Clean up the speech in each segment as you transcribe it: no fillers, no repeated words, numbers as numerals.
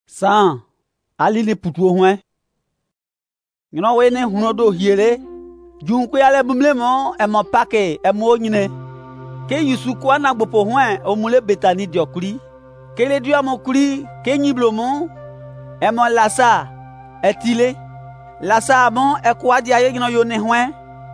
San ali ne putuo hwen. Ngino we ne huno do hiere. Junku ale bumle mo e mo pake e mo nyine. Ke Yusu kwa na gbopo hwen o mule Betani diokuri. Ke le dio mo kuri ke nyiblo mo e mo lasa etile. Lasa mo e kwa dia ye ngino yo ne hwen.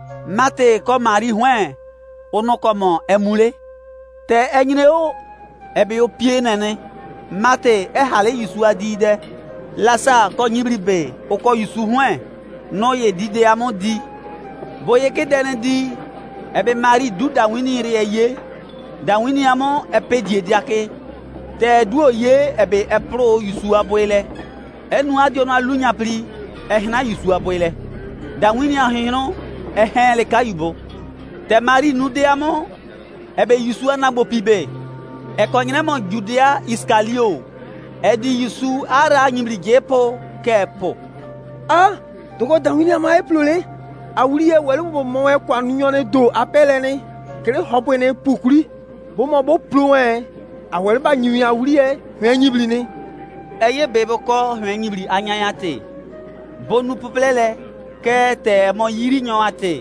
Mate ko mari hwen ono komo e mule. Te e nyine o e be o pie nene. Mate e hale Yusu adide. Lasa ko nyibri be o ko Yusu hwen no ye dide amo di. Boye ke dene di ebe mari du da wini re ye. Da wini amo e pedie diake. Te duo ye ebe e pro Yusu aboile. Enu adio no alunya pri e hina Yusu aboile. Da wini ahino e hen le kayubo. Te mari nu de amo ebe Yusu anagbo pibe. E konyene mo Judea Iskalio. E di Yusu ara nyimri gepo kepo. Ah, toko da wini ama e plole. Awuri e welu bo mo e kwa nyone do apele ni kere hobo ne pukuri bo mo bo plo e awelu ba nyi awuri e hwen nyibli ni eye bebo ko hwen nyibli anyayate bonu puplele ke te mo yiri nyo ate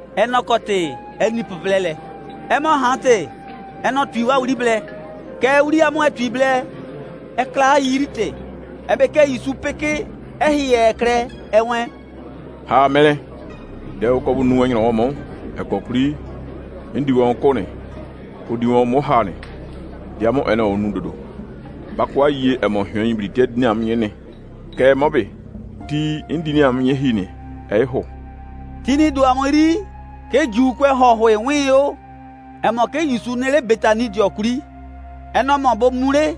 enokote eni puplele e mo hante eno twiwa wuri ble ke wuri amo e twible e kla yirite e be ke Yusu peke e hiye kre ewen ha mele de ko bu nuwa nyina mo e ko kuri ndi won ko ne o di won mo ha ne dia mo ene onu dodo bakwa yie e mo hwan yibri te ni am yene ke mo be ti ndi ni am ye hi ne e ho tini do amori ke ju kwe ho ho enwi o e mo ke Yusu nele Betani diokuri eno mo bo mure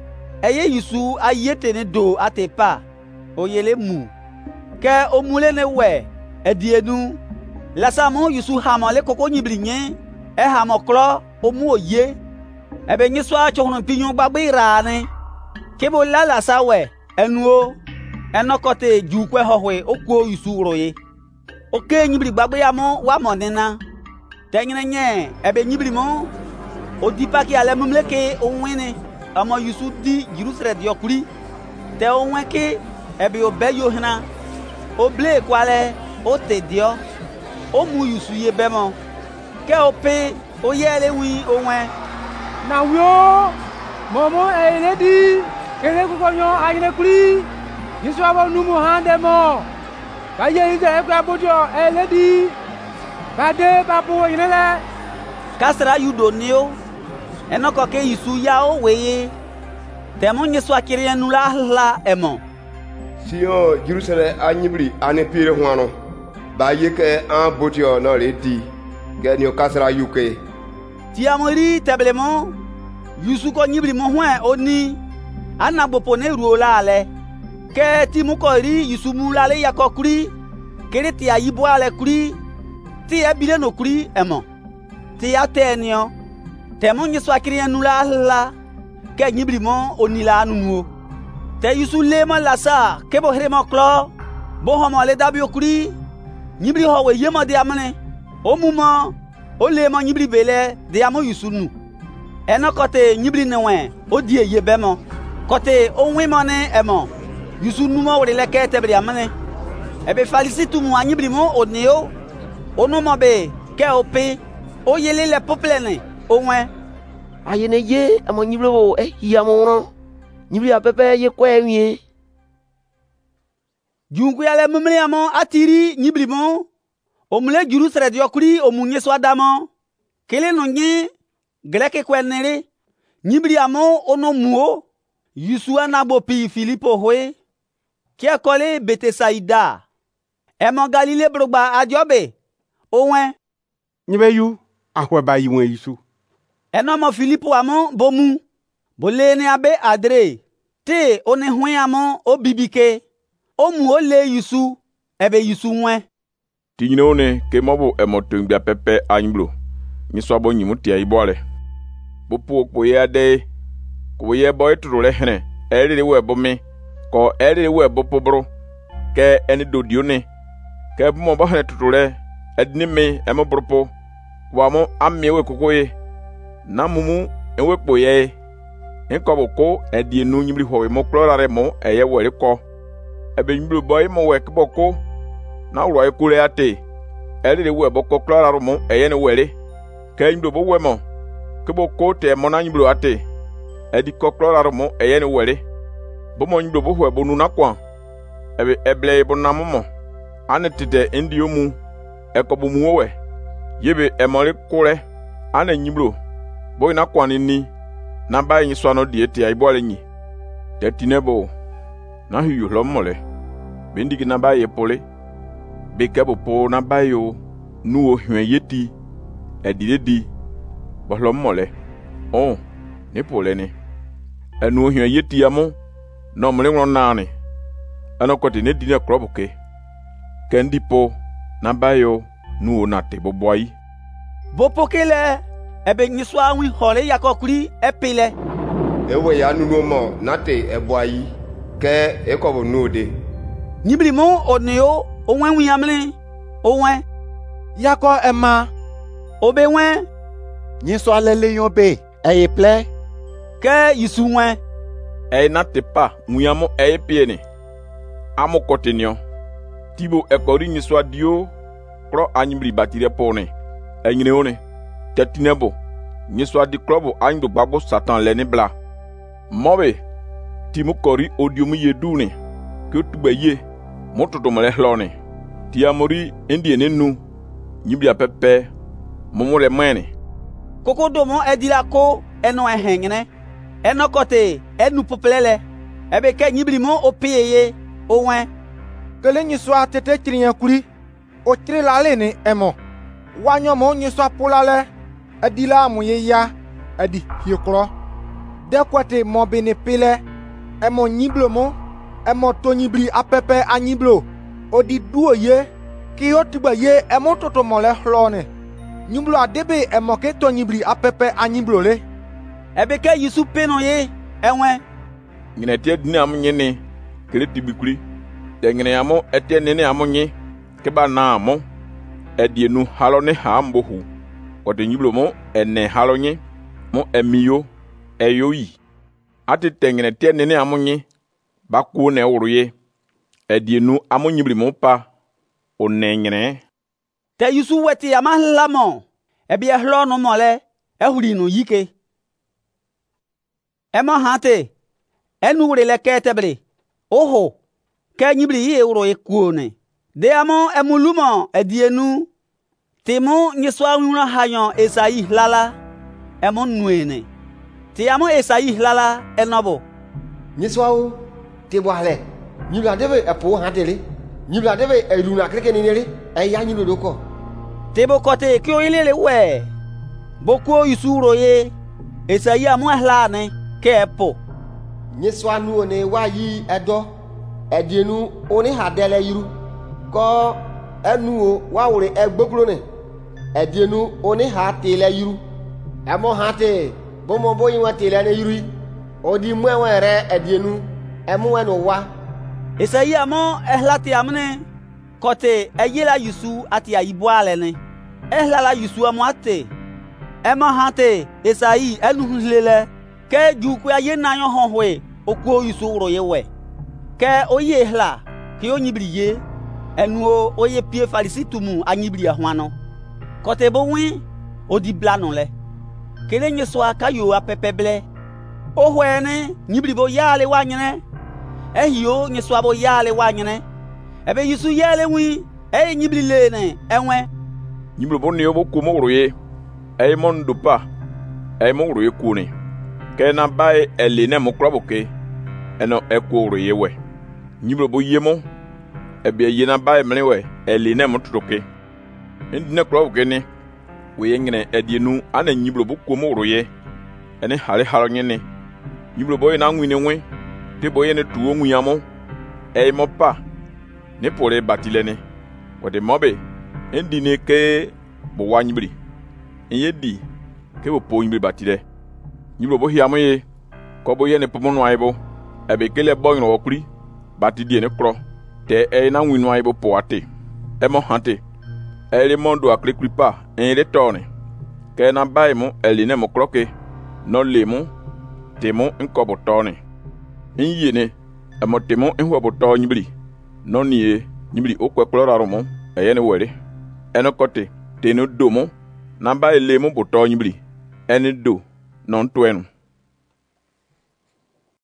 eye Yusu ayete ne do atepa oyele mu ke o mule ne we edienu lasamo Yusu hamole koko nyibri nye e hamoklo omu oye ebe nyi so achohun pinyo gbagbe rane kebo lala sawe enuo enokote jukwe hohwe okwo Yusu roye oke nyibri gbagbe amo wa monena tenyene nye ebe nyibri mo odipaki ale mumleke onwene amo Yusu di Jerusalem diokuri te onweke ebe obe yohina oble kwale o te dio o mu Yusu ye bemo ke o pe o yele wi onwe na wio momo e le di kere ko nyo ayine kuri Yusu abo numu hande mo ka ye ide e kwa bojo e le di ka de papo yinele kasra yudo neo enoko ke Yusu ya o weye temo nyeso akiri enu la emo Sio Jerusalem anyibri ane pire hwano ba yeke an botio no le di genio kasra yuke ti amori teblemo Yusu ko nyibri mo hwan oni anagbopo ne ruola ale ke ti mu ko ri Yusu mu la le yakokuri kere ti ayibo ale kuri ti ebile no kuri emo ti atenio temo nyeso akiri enu la ke nyibri mo oni la nuwo te Yusu le ma lasa ke bo hremo klo bo homo le dabi okuri nyibri ho we yemo de amane o mumo o le mo nyibri bele de amo Yusu nu eno kote nyibri ne wen o die ye bemo kote o wi mo ne emo Yusu nu mo we le ke te bri amane e be falisitu mu anyibri mo oneo onu mo be ke o pe o yele le poplene o wen ayene ye amo nyiblo e hiamo no nyibri apepe ye kwenye jungu yale mumle amo atiri nyibri mo omule Jerusalem diokuri omunye so adamo kele no nye greke kwenere nyibri amo ono muo Yusu anagbo pi Filipo hoe kia kole Betesaida emo Galile brogba adiobe owen nyibe yu ahwe ba yiwen Yusu eno mo Filipo amo bomu bolene abe adre te one hwen amo obibike o mu ole Yusu ebe Yusu nwe ti nyine one ke mobo e motun bia pepe anyblo nyi so abo nyimu tia ibole bo pu okpo ye ade ko ye boy tru le hene ere we bo mi ko ere we bo pobro ke eni dodio ne ke mo bo hene tru le edni me e mo bropo wa mo amme we kokoye na mumu e we kpo ye Inko boko edienu nyibli howe mo klorare mo eye were ko. Ebe nyibli boy mo we kboko na uro e kure ate. Eri de we boko klorare mo eye ne were. Ke nyibli bo we mo kboko te mo na nyibli ate. Edi ko klorare mo eye ne were. Bo mo nyibli bo we bonu na kwa. Ebe eble bo na mo. Ane tete indi omu ekobu muwe. Yebe emori kure ane nyibli boy na kwa ni na ba yin so no diete ai bole nyi tetinebo na hu lo mole bendigi na ba ye pole be kebo po na ba yo nu o hwen yeti edidedi bo lo mole oh ni pole ni enu o hwen yeti amo no mle won na ni ana ko te ne di ne krobuke kendi po na ba yo nu o na te bo boy bo pokele ebe nyiswa anwi hore yakokuri epile ewe ya nunu mo nate eboayi ke ekobo nude nyibli mo oneo onwen yamle onwen Yako ema. obe wen Nyiswa lele yon be. Eye ple. ke yisu wen e na te pa nguyamo e piene amo kotenio tibo ekori nyiswa dio pro anyibli batire pone enyine one tetinebo nyiswa di klobo anydo gbagbo satan leni bla mobe timu kori odium yedune ke tugbe ye mototo mele hlone ti amori indie nenu nyibia pepe momore mene kokodo mo edila ko eno ehengene eno kote enu popelele ebe ke nyibli mo opeye owen Kele nyiswa tete chiriyan kuri. O chiri la le ni emo. Wanyo mo nyiswa polale. Edila amuye ya. Edi hiekro. Dekwate mo bene pile. Emo nyiblo mo. Emo to nyibli apepe a nyiblo. Odi duo ye. Ki yo tiba ye emo toto mo le hlone. Nyiblo adebe emo ke to nyibli apepe a nyiblo le. ebe ke yisu peno ye enwen ngine tie dini am nyene kele tibikuri de ngine amo etie nene amo nyi ke ba na amo edienu halo ne ha mbohu o de nyiblo mo ene halo nyi mo emiyo eyoyi ati tengene tie nene amo nyi ba ku ne wuruye edienu amo nyibli mo pa o nengene te yisu weti amahlamo ebe ehlo no mole ehuri no yike ema hate enu wure le ketebre oho ke nyibli ye wuro ekuone de amo emulumo edienu timo nyiswa wura hayon esai lala emo nuene ti amo esai lala enobo Nyiswa o te boale. Nyibla debe epo hatele. Nyibla debe eluna kreke ninele. Eya nyilo doko. tebo kote ki o ilele we boku yisuro ye esai amo hlane ke epo Nyiswa nu one wa yi edo. Edienu oni hadele yiru. Ko enu o wa wure egboglo ne. Edienu oni ha tele yiru. Emo hate bomo boyi wa tele ne yiru. Odi mwe re edienu emu eno wa. esai amo ehlati amne kote eyela yisu ati ayiboale ne ehlala yisu amo ate ema hate esai enu hlele ke juku aye nanyo honhwe okuo yisu wuro ye we ke oye hla ki onyibri ye enu oye pie farisi tumu anyibri ahwano kote bo wi odi blano le kele nyeso akayo apepeble ohwene nyibri bo yale wanyene ehio nyeso abo yale wanyene ebe yisu yale wi nyibri lene enwe nyiblo bonni yo boku mo wuruye e mondo pa e mo wuruye kuni ke na bai eline mo krobuke eno eko wuruye we nyiblo bo yemo ebe ye na bai mlewe eline mo tutoke ndine krobuke ni we ngene edienu ana nyiblo boku mo wuruye ene hale halo nyene nyiblo boy na nwine nwe te boye ne tuwo nwuyamo e mo pa ne pore batilene wode mobe endine ke bo wanyibri yedi ke bo po nyibri batile nyibro bo hiamo ye ko bo ye ne pomono aibo ebe kele boy no okuri batidie ne kro te e na nwinu aibo po ate e mo hante e le mondo aklekuri pa en le tone ke na bai mo eline mo kroke no le mo temo nko botone nyene emo temo nhwe boto nyibli no nie nyibli okweklora romo eyene were eno kote teno domo namba elemo boto nyibli ene do non tuenu